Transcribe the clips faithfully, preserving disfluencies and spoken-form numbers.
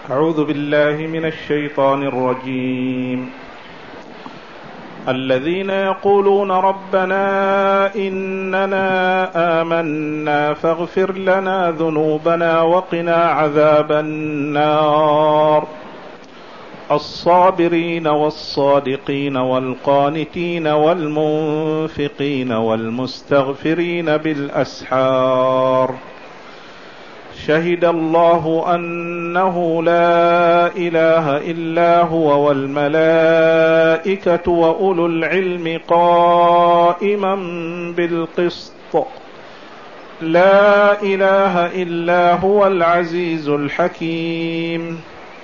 أعوذ بالله من الشيطان الرجيم. الذين يقولون ربنا إننا آمنا فاغفر لنا ذنوبنا وقنا عذاب النار. الصابرين والصادقين والقانتين والمنفقين والمستغفرين بالأسحار. شهد الله أنه لا إله إلا هو والملائكة وأولو العلم قائما بالقسط. لا إله إلا هو العزيز الحكيم.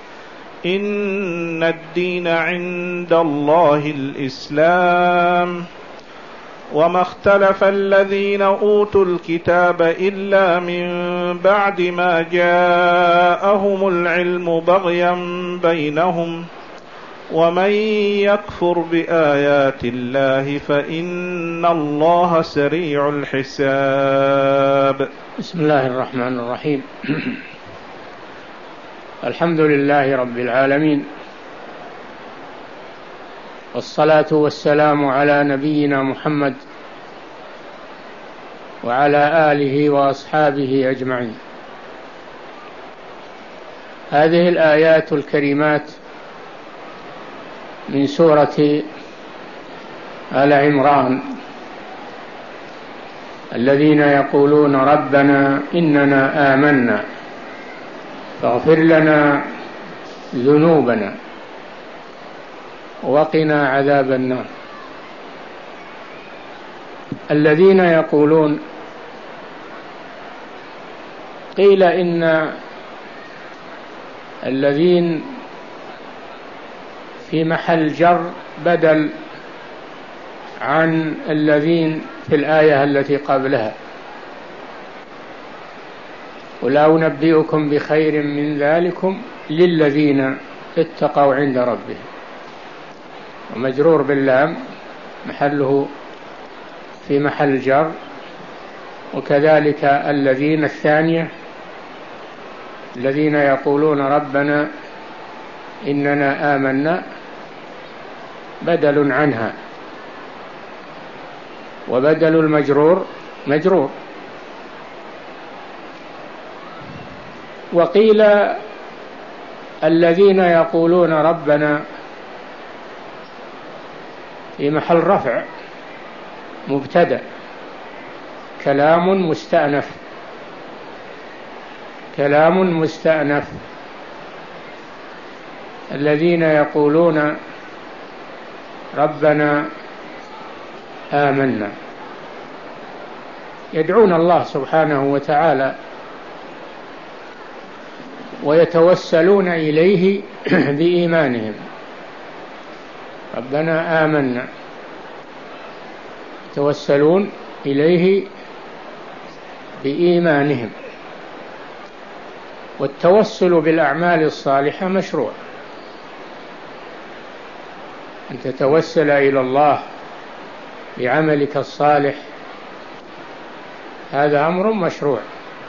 إن الدين عند الله الإسلام. وما اختلف الذين أوتوا الكتاب إلا من بعد ما جاءهم العلم بغيا بينهم. ومن يكفر بآيات الله فإن الله سريع الحساب. بسم الله الرحمن الرحيم. الحمد لله رب العالمين، والصلاة والسلام على نبينا محمد وعلى آله وأصحابه أجمعين. هذه الآيات الكريمات من سورة آل عمران. الذين يقولون ربنا إننا آمنا فاغفر لنا ذنوبنا وقنا عذاب النار. الذين يقولون، قيل إن الذين في محل جر بدل عن الذين في الآية التي قبلها. ولا أنبئكم بخير من ذلكم للذين اتقوا عند ربهم. ومجرور باللام محله في محل جر. وكذلك الذين الثانية، الذين يقولون ربنا إننا آمنا، بدل عنها، وبدل المجرور مجرور. وقيل الذين يقولون ربنا في محل رفع مبتدأ، كلام مستأنف، كلام مستأنف. الذين يقولون ربنا آمنا، يدعون الله سبحانه وتعالى ويتوسلون إليه بإيمانهم. ربنا آمنا، يتوسلون إليه بإيمانهم. والتوسل بالأعمال الصالحة مشروع. أن تتوسل إلى الله بعملك الصالح، هذا أمر مشروع،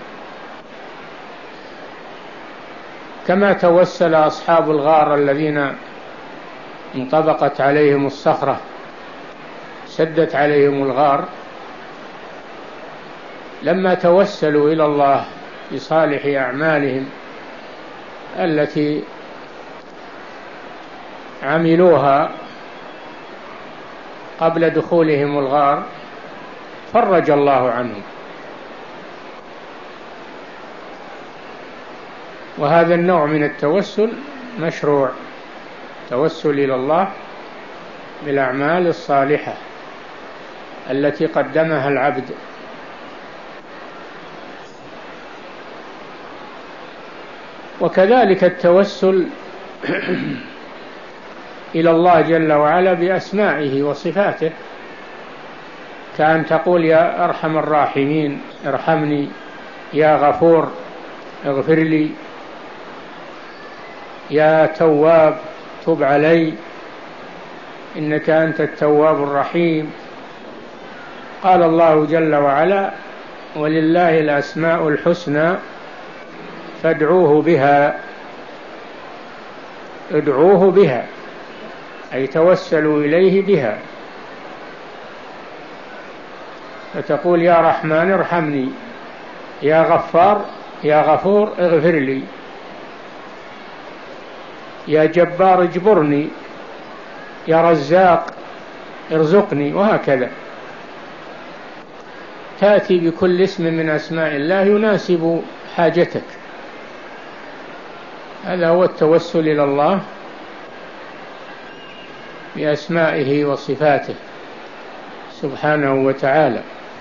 كما توسل أصحاب الغار الذين انطبقت عليهم الصخرة، سدت عليهم الغار، لما توسلوا إلى الله بصالح أعمالهم التي عملوها قبل دخولهم الغار، فرج الله عنهم. وهذا النوع من التوسل مشروع، توسل إلى الله بالأعمال الصالحة التي قدمها العبد. وكذلك التوسل إلى الله جل وعلا بأسمائه وصفاته، كأن تقول يا أرحم الراحمين ارحمني، يا غفور اغفر لي، يا تواب تب علي إنك أنت التواب الرحيم. قال الله جل وعلا ولله الأسماء الحسنى فادعوه بها ادعوه بها، أي توسلوا إليه بها، فتقول يا رحمن ارحمني، يا غفار يا غفور اغفر لي، يا جبار اجبرني، يا رزاق ارزقني، وهكذا. تأتي بكل اسم من أسماء الله يناسب حاجتك. هذا هو التوسل إلى الله بأسمائه وصفاته سبحانه وتعالى.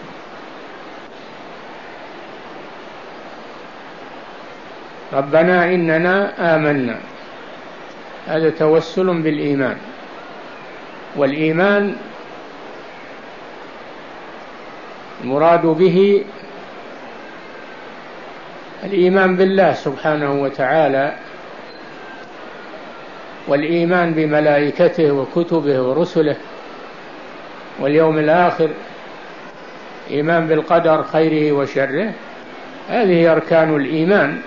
ربنا إننا آمنا، هذا توسل بالإيمان. والإيمان المراد به الإيمان بالله سبحانه وتعالى، والإيمان بملائكته وكتبه ورسله واليوم الآخر، إيمان بالقدر خيره وشره. هذه أركان الإيمان.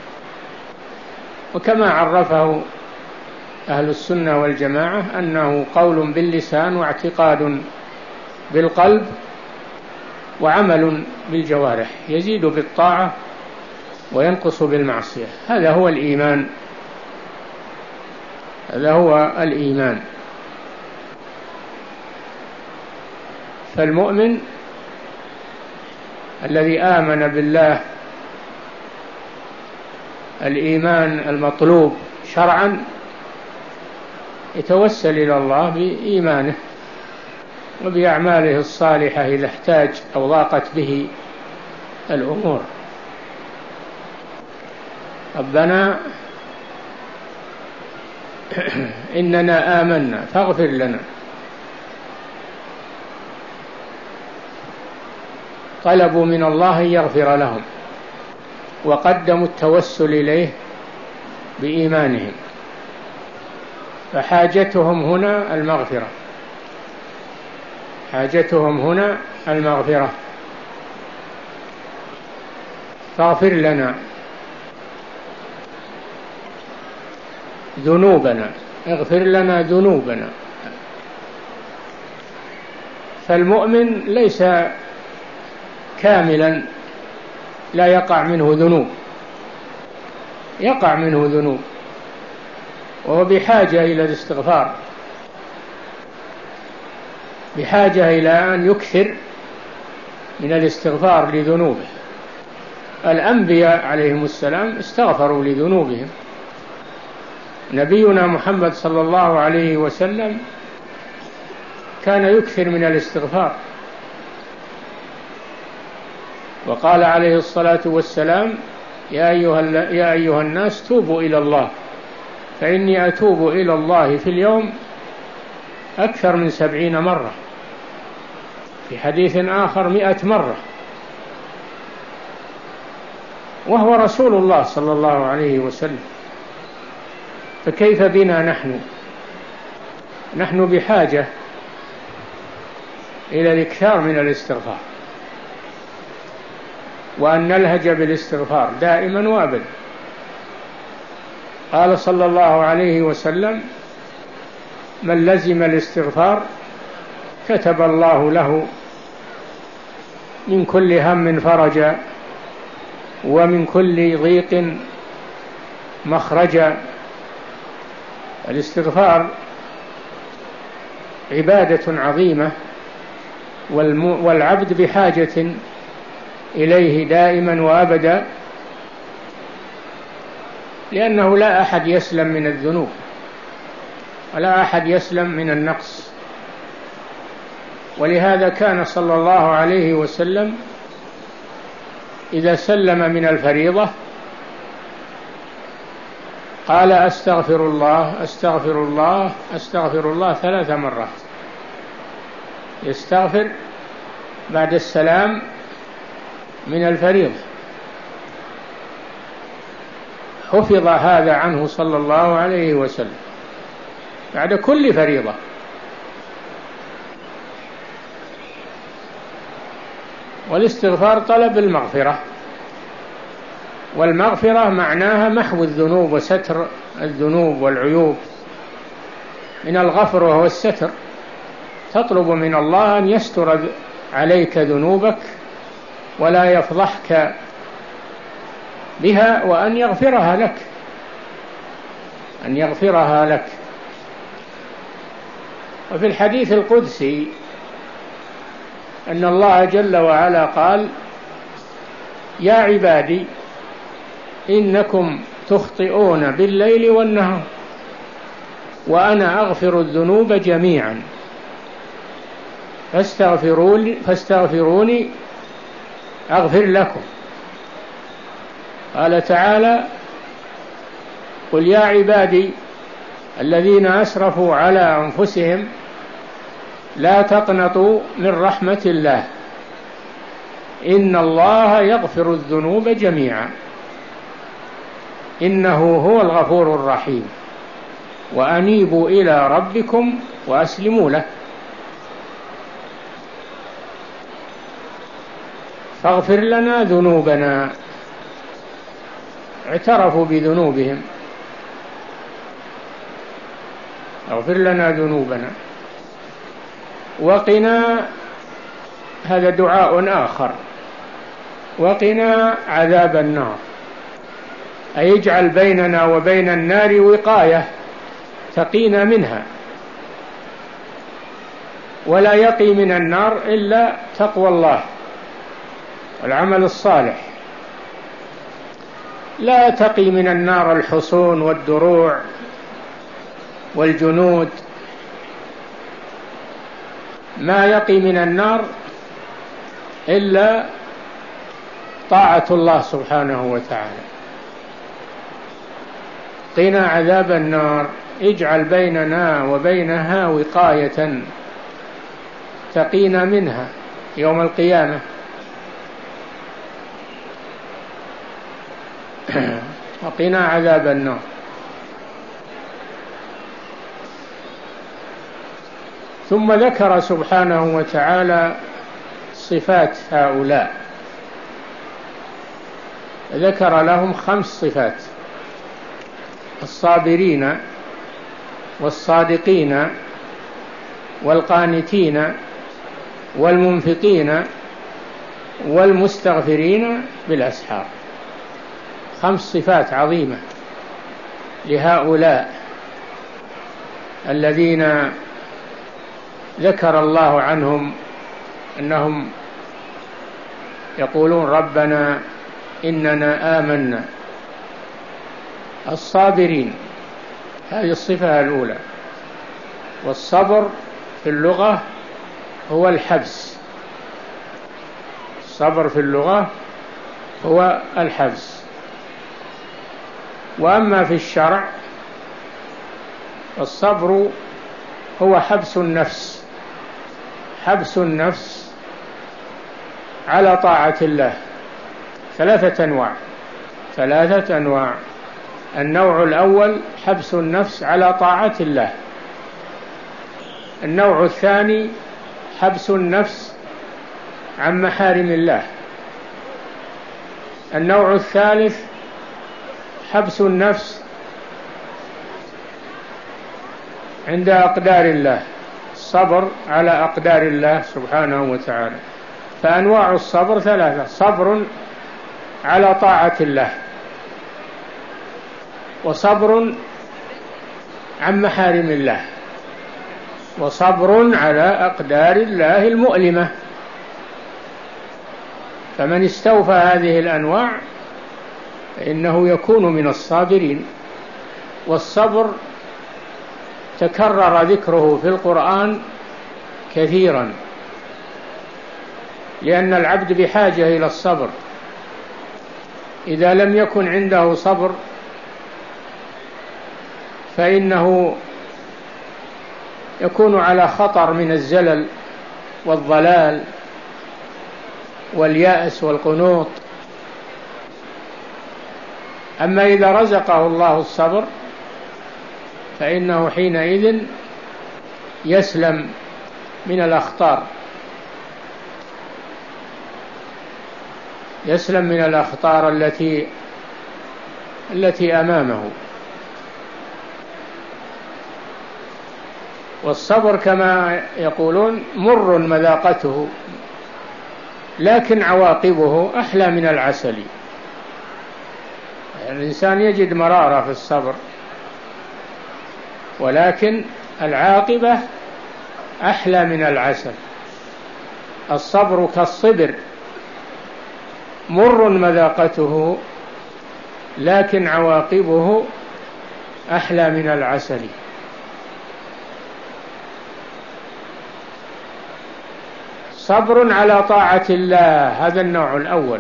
وكما عرفه أهل السنة والجماعة أنه قول باللسان واعتقاد بالقلب وعمل بالجوارح، يزيد بالطاعة وينقص بالمعصية. هذا هو الإيمان، هذا هو الإيمان. فالمؤمن الذي آمن بالله الإيمان المطلوب شرعا يتوسل إلى الله بإيمانه وبأعماله الصالحة إذا احتاج أو ضاقت به الأمور. ربنا إننا آمنا فاغفر لنا. طلبوا من الله أن يغفر لهم، وقدموا التوسل إليه بإيمانهم، فحاجتهم هنا المغفرة، حاجتهم هنا المغفرة. فاغفر لنا ذنوبنا، اغفر لنا ذنوبنا. فالمؤمن ليس كاملا لا يقع منه ذنوب، يقع منه ذنوب، وهو بحاجة إلى الاستغفار، بحاجة إلى أن يكثر من الاستغفار لذنوبه. الأنبياء عليهم السلام استغفروا لذنوبهم. نبينا محمد صلى الله عليه وسلم كان يكثر من الاستغفار، وقال عليه الصلاة والسلام يا أيها, يا أيها الناس توبوا إلى الله فإني أتوب إلى الله في اليوم أكثر من سبعين مرة، في حديث آخر مئة مرة، وهو رسول الله صلى الله عليه وسلم. فكيف بنا نحن؟ نحن بحاجة إلى الإكثار من الاستغفار، وأن نلهج بالاستغفار دائما وأبدا. قال صلى الله عليه وسلم من لزم الاستغفار كتب الله له من كل هم فرجا ومن كل ضيق مخرجا. الاستغفار عبادة عظيمة، والعبد بحاجة إليه دائما وأبدا، لأنه لا أحد يسلم من الذنوب ولا أحد يسلم من النقص. ولهذا كان صلى الله عليه وسلم إذا سلم من الفريضة قال أستغفر الله أستغفر الله أستغفر الله ثلاث مرات، يستغفر بعد السلام من الفريضة. حفظ هذا عنه صلى الله عليه وسلم بعد كل فريضة. والاستغفار طلب المغفرة، والمغفرة معناها محو الذنوب وستر الذنوب والعيوب، من الغفر وهو الستر، تطلب من الله أن يستر عليك ذنوبك ولا يفضحك بها، وأن يغفرها لك، أن يغفرها لك. وفي الحديث القدسي أن الله جل وعلا قال: يا عبادي إنكم تخطئون بالليل والنهار وأنا أغفر الذنوب جميعا فاستغفروني, فاستغفروني أغفر لكم. قال تعالى: قل يا عبادي الذين أسرفوا على أنفسهم لا تقنطوا من رحمة الله إن الله يغفر الذنوب جميعا إنه هو الغفور الرحيم وأنيبوا إلى ربكم وأسلموا له فاغفر لنا ذنوبنا. اعترفوا بذنوبهم، اغفر لنا ذنوبنا وقنا، هذا دعاء آخر، وقنا عذاب النار، أي اجعل بيننا وبين النار وقاية تقينا منها، ولا يقي من النار إلا تقوى الله والعمل الصالح. لا تقي من النار الحصون والدروع والجنود، ما يقي من النار إلا طاعة الله سبحانه وتعالى. قنا عذاب النار، اجعل بيننا وبينها وقاية تقينا منها يوم القيامة. وقنا عذاب النار. ثم ذكر سبحانه وتعالى صفات هؤلاء، ذكر لهم خمس صفات: الصابرين والصادقين والقانتين والمنفقين والمستغفرين بالأسحار. خمس صفات عظيمة لهؤلاء الذين ذكر الله عنهم أنهم يقولون ربنا إننا آمنا. الصابرين، هذه الصفة الأولى. والصبر في اللغة هو الحبس، الصبر في اللغة هو الحبس. وأما في الشرع الصبر هو حبس النفس، حبس النفس على طاعة الله. ثلاثة أنواع، ثلاثة أنواع. النوع الأول حبس النفس على طاعة الله. النوع الثاني حبس النفس عن محارم الله. النوع الثالث حبس النفس عند أقدار الله، الصبر على أقدار الله سبحانه وتعالى. فأنواع الصبر ثلاثة: صبر على طاعة الله، وصبر عن محارم الله، وصبر على أقدار الله المؤلمة. فمن استوفى هذه الأنواع فإنه يكون من الصابرين. والصبر تكرر ذكره في القرآن كثيرا، لأن العبد بحاجة إلى الصبر. إذا لم يكن عنده صبر فإنه يكون على خطر من الزلل والضلال واليأس والقنوط. أما إذا رزقه الله الصبر فإنه حينئذ يسلم من الأخطار، يسلم من الأخطار التي التي أمامه. والصبر كما يقولون مر مذاقته، لكن عواقبه أحلى من العسل. الإنسان يجد مرارة في الصبر، ولكن العاقبة أحلى من العسل. الصبر كالصبر مر مذاقته، لكن عواقبه أحلى من العسل. صبر على طاعة الله، هذا النوع الأول.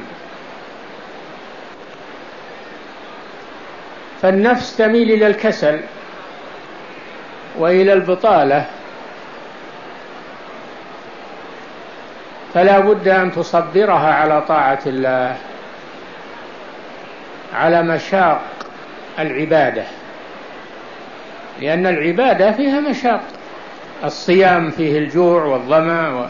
فالنفس تميل إلى الكسل وإلى البطالة، فلا بد أن تصبرها على طاعة الله، على مشاق العبادة، لأن العبادة فيها مشاق. الصيام فيه الجوع والظمأ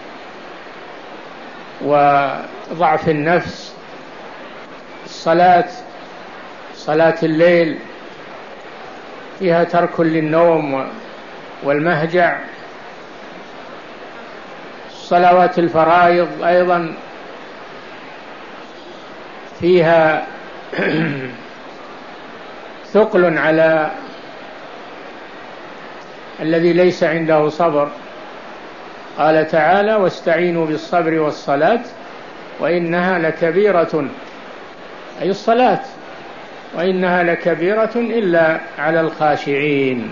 وضعف النفس. الصلاة صلاة الليل فيها ترك للنوم والمهجع. صلوات الفرائض أيضا فيها ثقل على الذي ليس عنده صبر. قال تعالى: واستعينوا بالصبر والصلاة وإنها لكبيرة، أي الصلاة، وإنها لكبيرة إلا على الخاشعين.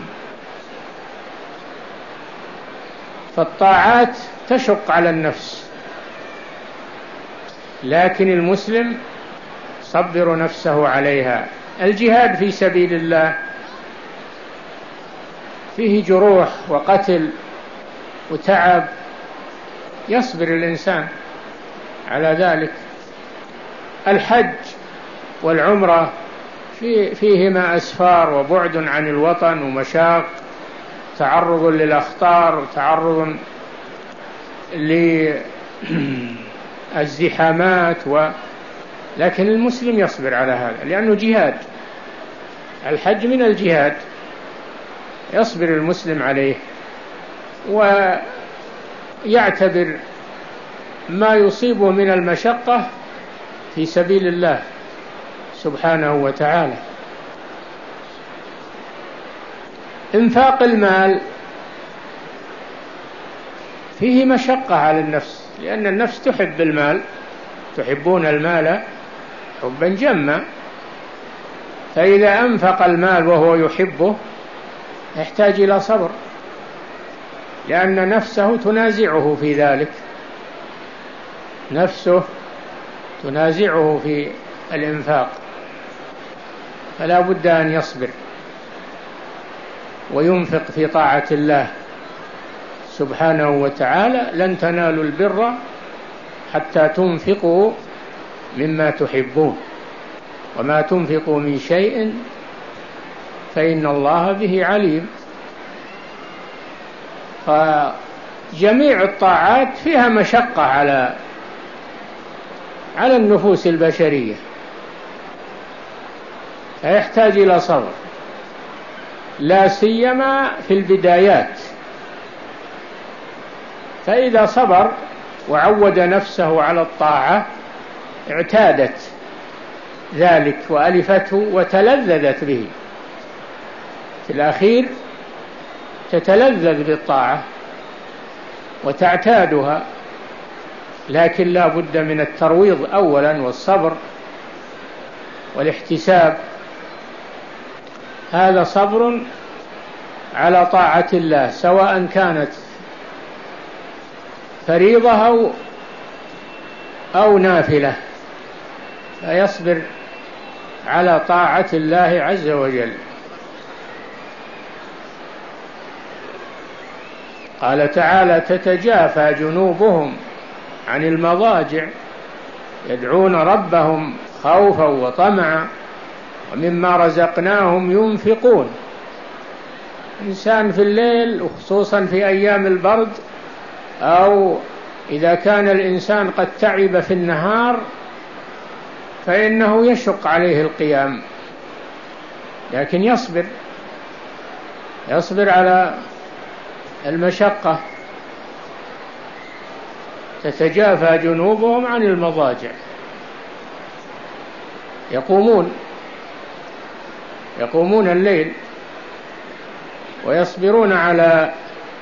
فالطاعات تشق على النفس، لكن المسلم صبر نفسه عليها. الجهاد في سبيل الله فيه جروح وقتل وتعب، يصبر الإنسان على ذلك. الحج والعمرة فيهما أسفار وبعد عن الوطن ومشاق، تعرض للأخطار، تعرض للزحامات و... لكن المسلم يصبر على هذا لأنه جهاد. الحج من الجهاد، يصبر المسلم عليه ويعتبر ما يصيبه من المشقة في سبيل الله سبحانه وتعالى. إنفاق المال فيه مشقة على النفس، لأن النفس تحب المال، تحبون المال حبا جما، فإذا أنفق المال وهو يحبه يحتاج إلى صبر، لأن نفسه تنازعه في ذلك، نفسه تنازعه في الإنفاق، فلا بد أن يصبر وينفق في طاعة الله سبحانه وتعالى. لن تنالوا البر حتى تنفقوا مما تحبون، وما تنفقوا من شيء فإن الله به عليم. فجميع الطاعات فيها مشقة على على النفوس البشرية، فيحتاج إلى صبر، لا سيما في البدايات. فإذا صبر وعود نفسه على الطاعة اعتادت ذلك وألفته وتلذذت به، في الأخير تتلذذ بالطاعة وتعتادها، لكن لا بد من الترويض أولا والصبر والاحتساب. هذا صبر على طاعة الله، سواء كانت فريضة أو, أو نافلة، فيصبر على طاعة الله عز وجل. قال تعالى: تتجافى جنوبهم عن المضاجع يدعون ربهم خوفا وطمعا ومما رزقناهم ينفقون. إنسان في الليل، وخصوصا في أيام البرد، أو إذا كان الإنسان قد تعب في النهار، فإنه يشق عليه القيام لكن يصبر يصبر على المشقة. تتجافى جنوبهم عن المضاجع، يقومون يقومون الليل ويصبرون على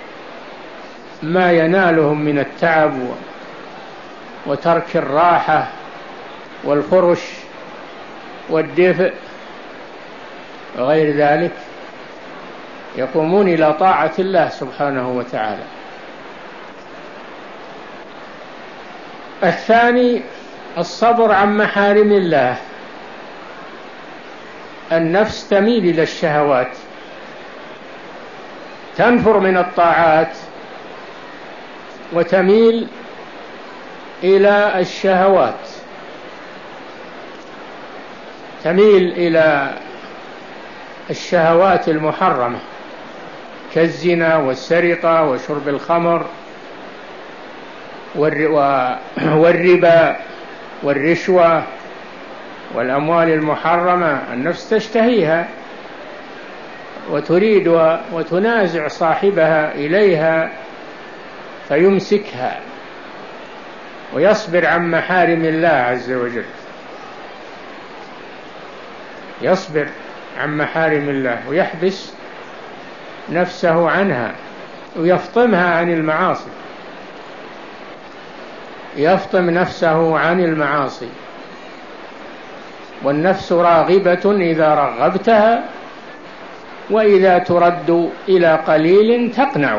ما ينالهم من التعب وترك الراحة والفرش والدفء وغير ذلك، يقومون إلى طاعة الله سبحانه وتعالى. الثاني الصبر عن محارم الله. النفس تميل إلى الشهوات، تنفر من الطاعات وتميل إلى الشهوات، تميل إلى الشهوات المحرمة كالزنا والسرقة وشرب الخمر والربا والرشوة والأموال المحرمة. النفس تشتهيها وتريد وتنازع صاحبها إليها فيمسكها، ويصبر عن محارم الله عز وجل، يصبر عن محارم الله ويحبس نفسه عنها ويفطمها عن المعاصي، يفطم نفسه عن المعاصي. والنفس راغبة إذا رغبتها، وإذا ترد إلى قليل تقنع.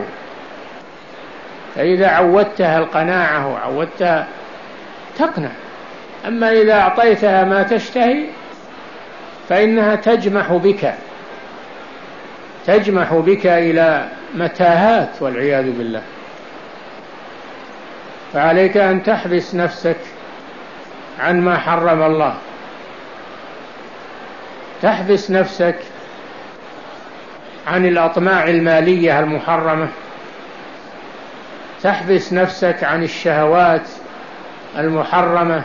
فإذا عودتها القناعة وعودتها تقنع. أما إذا أعطيتها ما تشتهي فإنها تجمح بك تجمح بك إلى متاهات والعياذ بالله. فعليك أن تحبس نفسك عن ما حرم الله، تحبس نفسك عن الأطماع المالية المحرمة، تحبس نفسك عن الشهوات المحرمة،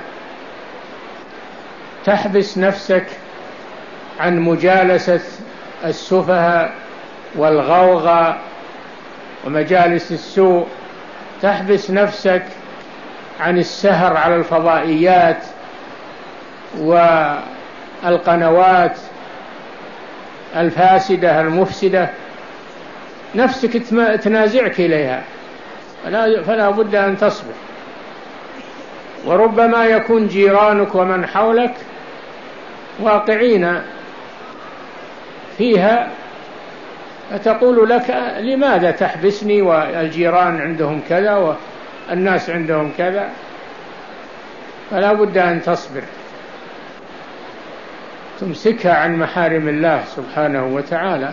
تحبس نفسك عن مجالسة السفهاء والغوغاء ومجالس السوء، تحبس نفسك عن السهر على الفضائيات والقنوات الفاسدة المفسدة. نفسك تنازعك إليها، فلا بد أن تصبر. وربما يكون جيرانك ومن حولك واقعين فيها، فتقول لك لماذا تحبسني والجيران عندهم كذا والناس عندهم كذا؟ فلا بد أن تصبر، تمسكها عن محارم الله سبحانه وتعالى،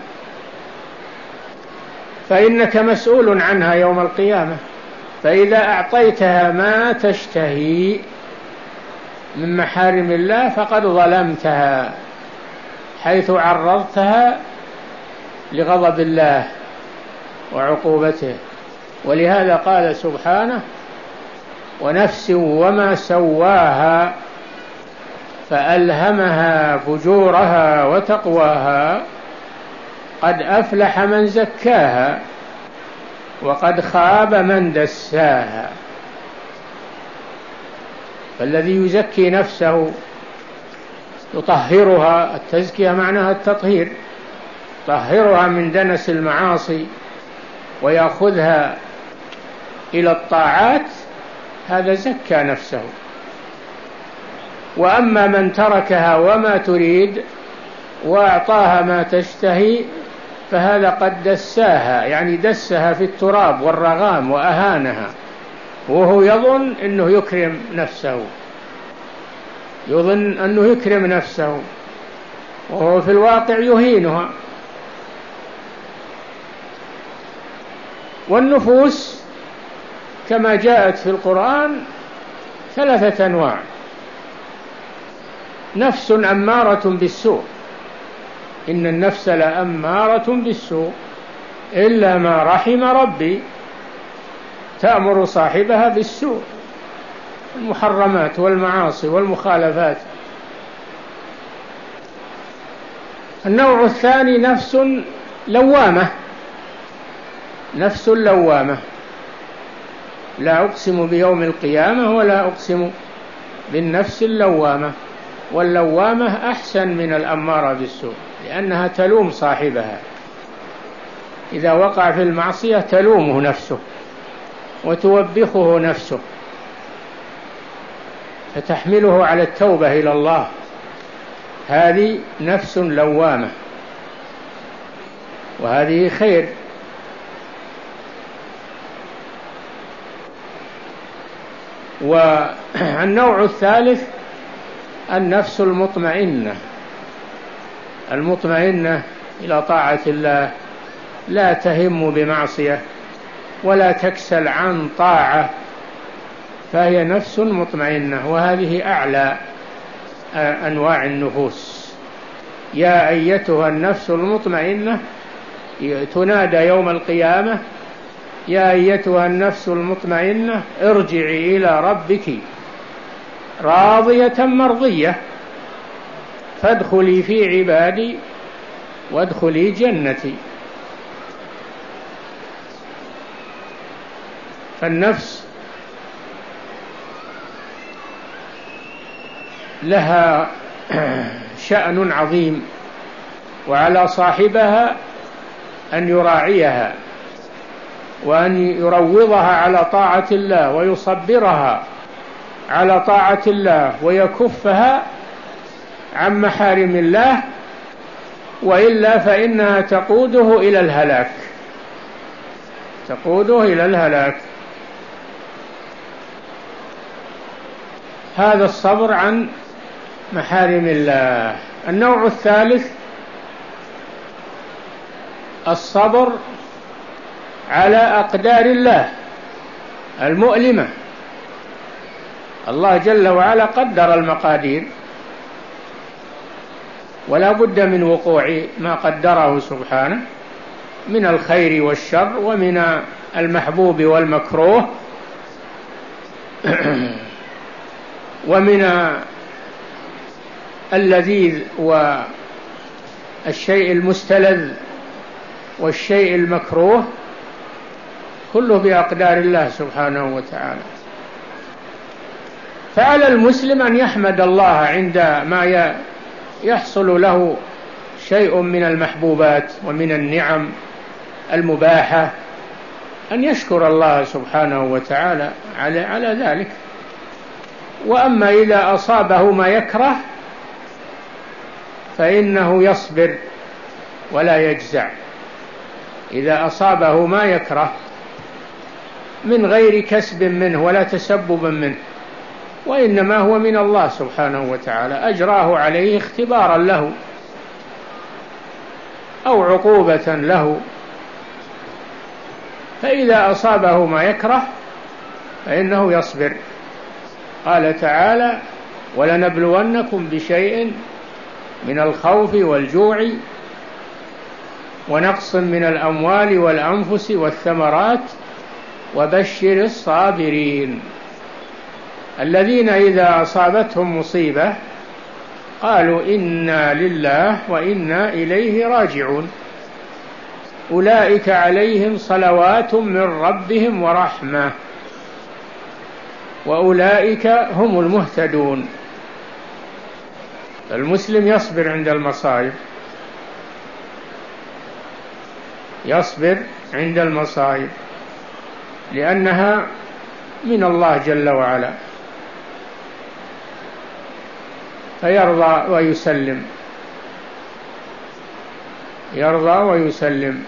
فإنك مسؤول عنها يوم القيامة. فإذا أعطيتها ما تشتهي من محارم الله فقد ظلمتها، حيث عرضتها لغضب الله وعقوبته. ولهذا قال سبحانه: ونفس وما سواها فألهمها فجورها وتقواها قد أفلح من زكاها وقد خاب من دساها. فالذي يزكي نفسه يطهرها، التزكية معناها التطهير، طهرها من دنس المعاصي ويأخذها إلى الطاعات، هذا زكى نفسه. وأما من تركها وما تريد وأعطاها ما تشتهي فهذا قد دساها، يعني دسها في التراب والرغام وأهانها، وهو يظن أنه يكرم نفسه، يظن أنه يكرم نفسه وهو في الواقع يهينها. والنفوس كما جاءت في القرآن ثلاثة أنواع: نفس أمارة بالسوء، إن النفس لأمارة بالسوء إلا ما رحم ربي، تأمر صاحبها بالسوء، المحرمات والمعاصي والمخالفات. النوع الثاني نفس لوامة، نفس لوامة، لا أقسم بيوم القيامة ولا أقسم بالنفس اللوامة. واللوامة أحسن من الأمارة بالسوء، لأنها تلوم صاحبها، إذا وقع في المعصية تلومه نفسه وتوبخه نفسه فتحمله على التوبة إلى الله. هذه نفس لوامة، وهذه خير. والنوع الثالث النفس المطمئنة، المطمئنة إلى طاعة الله، لا تهم بمعصية ولا تكسل عن طاعة، فهي نفس مطمئنة، وهذه أعلى أنواع النفوس. يا أيتها النفس المطمئنة، تنادى يوم القيامة: يا أيتها النفس المطمئنة ارجعي إلى ربك راضية مرضية فادخلي في عبادي وادخلي جنتي. فالنفس لها شأن عظيم، وعلى صاحبها أن يراعيها وأن يروضها على طاعة الله ويصبرها على طاعة الله ويكفها عن محارم الله، وإلا فإنها تقوده إلى الهلاك، تقوده إلى الهلاك. هذا الصبر عن محارم الله. النوع الثالث الصبر على أقدار الله المؤلمة. الله جل وعلا قدر المقادير، ولا بد من وقوع ما قدره سبحانه من الخير والشر ومن المحبوب والمكروه ومن اللذيذ والشيء المستلذ والشيء المكروه، كله بأقدار الله سبحانه وتعالى. فعلى المسلم أن يحمد الله عند ما يحصل له شيء من المحبوبات ومن النعم المباحة، أن يشكر الله سبحانه وتعالى على على ذلك. وأما إذا أصابه ما يكره فإنه يصبر ولا يجزع. إذا أصابه ما يكره من غير كسب منه ولا تسبب منه، وإنما هو من الله سبحانه وتعالى، أجراه عليه اختبارا له أو عقوبة له، فإذا أصابه ما يكره فإنه يصبر. قال تعالى: ولنبلونكم بشيء من الخوف والجوع ونقص من الأموال والأنفس والثمرات وبشر الصابرين الذين إذا أصابتهم مصيبة قالوا إنا لله وإنا إليه راجعون أولئك عليهم صلوات من ربهم ورحمة وأولئك هم المهتدون. المسلم يصبر عند المصائب، يصبر عند المصائب لأنها من الله جل وعلا، فيرضى ويسلم، يرضى ويسلم.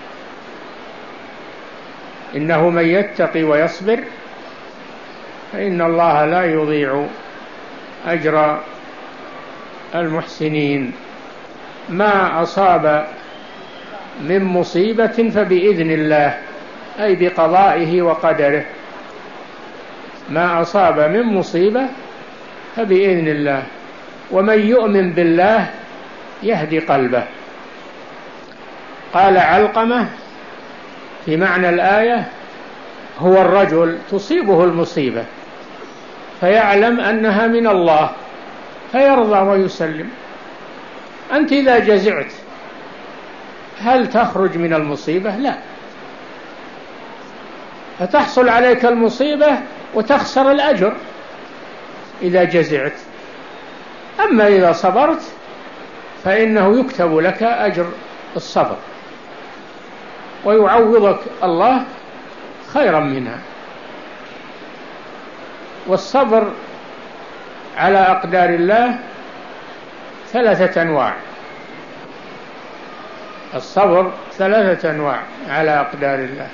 إنه من يتقي ويصبر فإن الله لا يضيع أجر المحسنين. ما أصاب من مصيبة فبإذن الله، أي بقضائه وقدره. ما أصاب من مصيبة فبإذن الله، ومن يؤمن بالله يهدي قلبه. قال علقمة في معنى الآية: هو الرجل تصيبه المصيبة فيعلم أنها من الله فيرضى ويسلم. أنت إذا جزعت هل تخرج من المصيبة؟ لا، فتحصل عليك المصيبة وتخسر الأجر إذا جزعت. أما إذا صبرت فإنه يكتب لك أجر الصبر ويعوضك الله خيرا منها. والصبر على أقدار الله ثلاثة أنواع، الصبر ثلاثة أنواع على أقدار الله.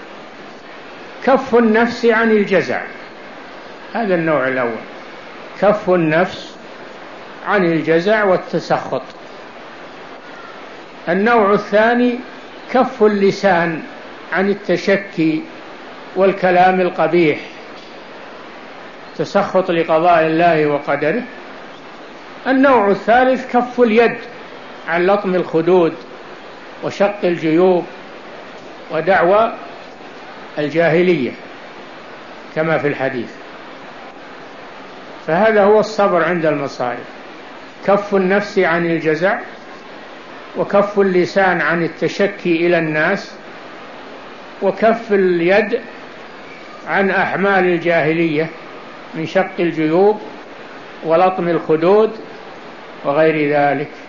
كف النفس عن الجزع، هذا النوع الأول، كف النفس عن الجزع والتسخط. النوع الثاني كف اللسان عن التشكي والكلام القبيح، تسخط لقضاء الله وقدره. النوع الثالث كف اليد عن لطم الخدود وشق الجيوب ودعوى الجاهلية كما في الحديث. فهذا هو الصبر عند المصائب، كف النفس عن الجزع، وكف اللسان عن التشكي إلى الناس، وكف اليد عن أحمال الجاهلية من شق الجيوب ولطم الخدود وغير ذلك.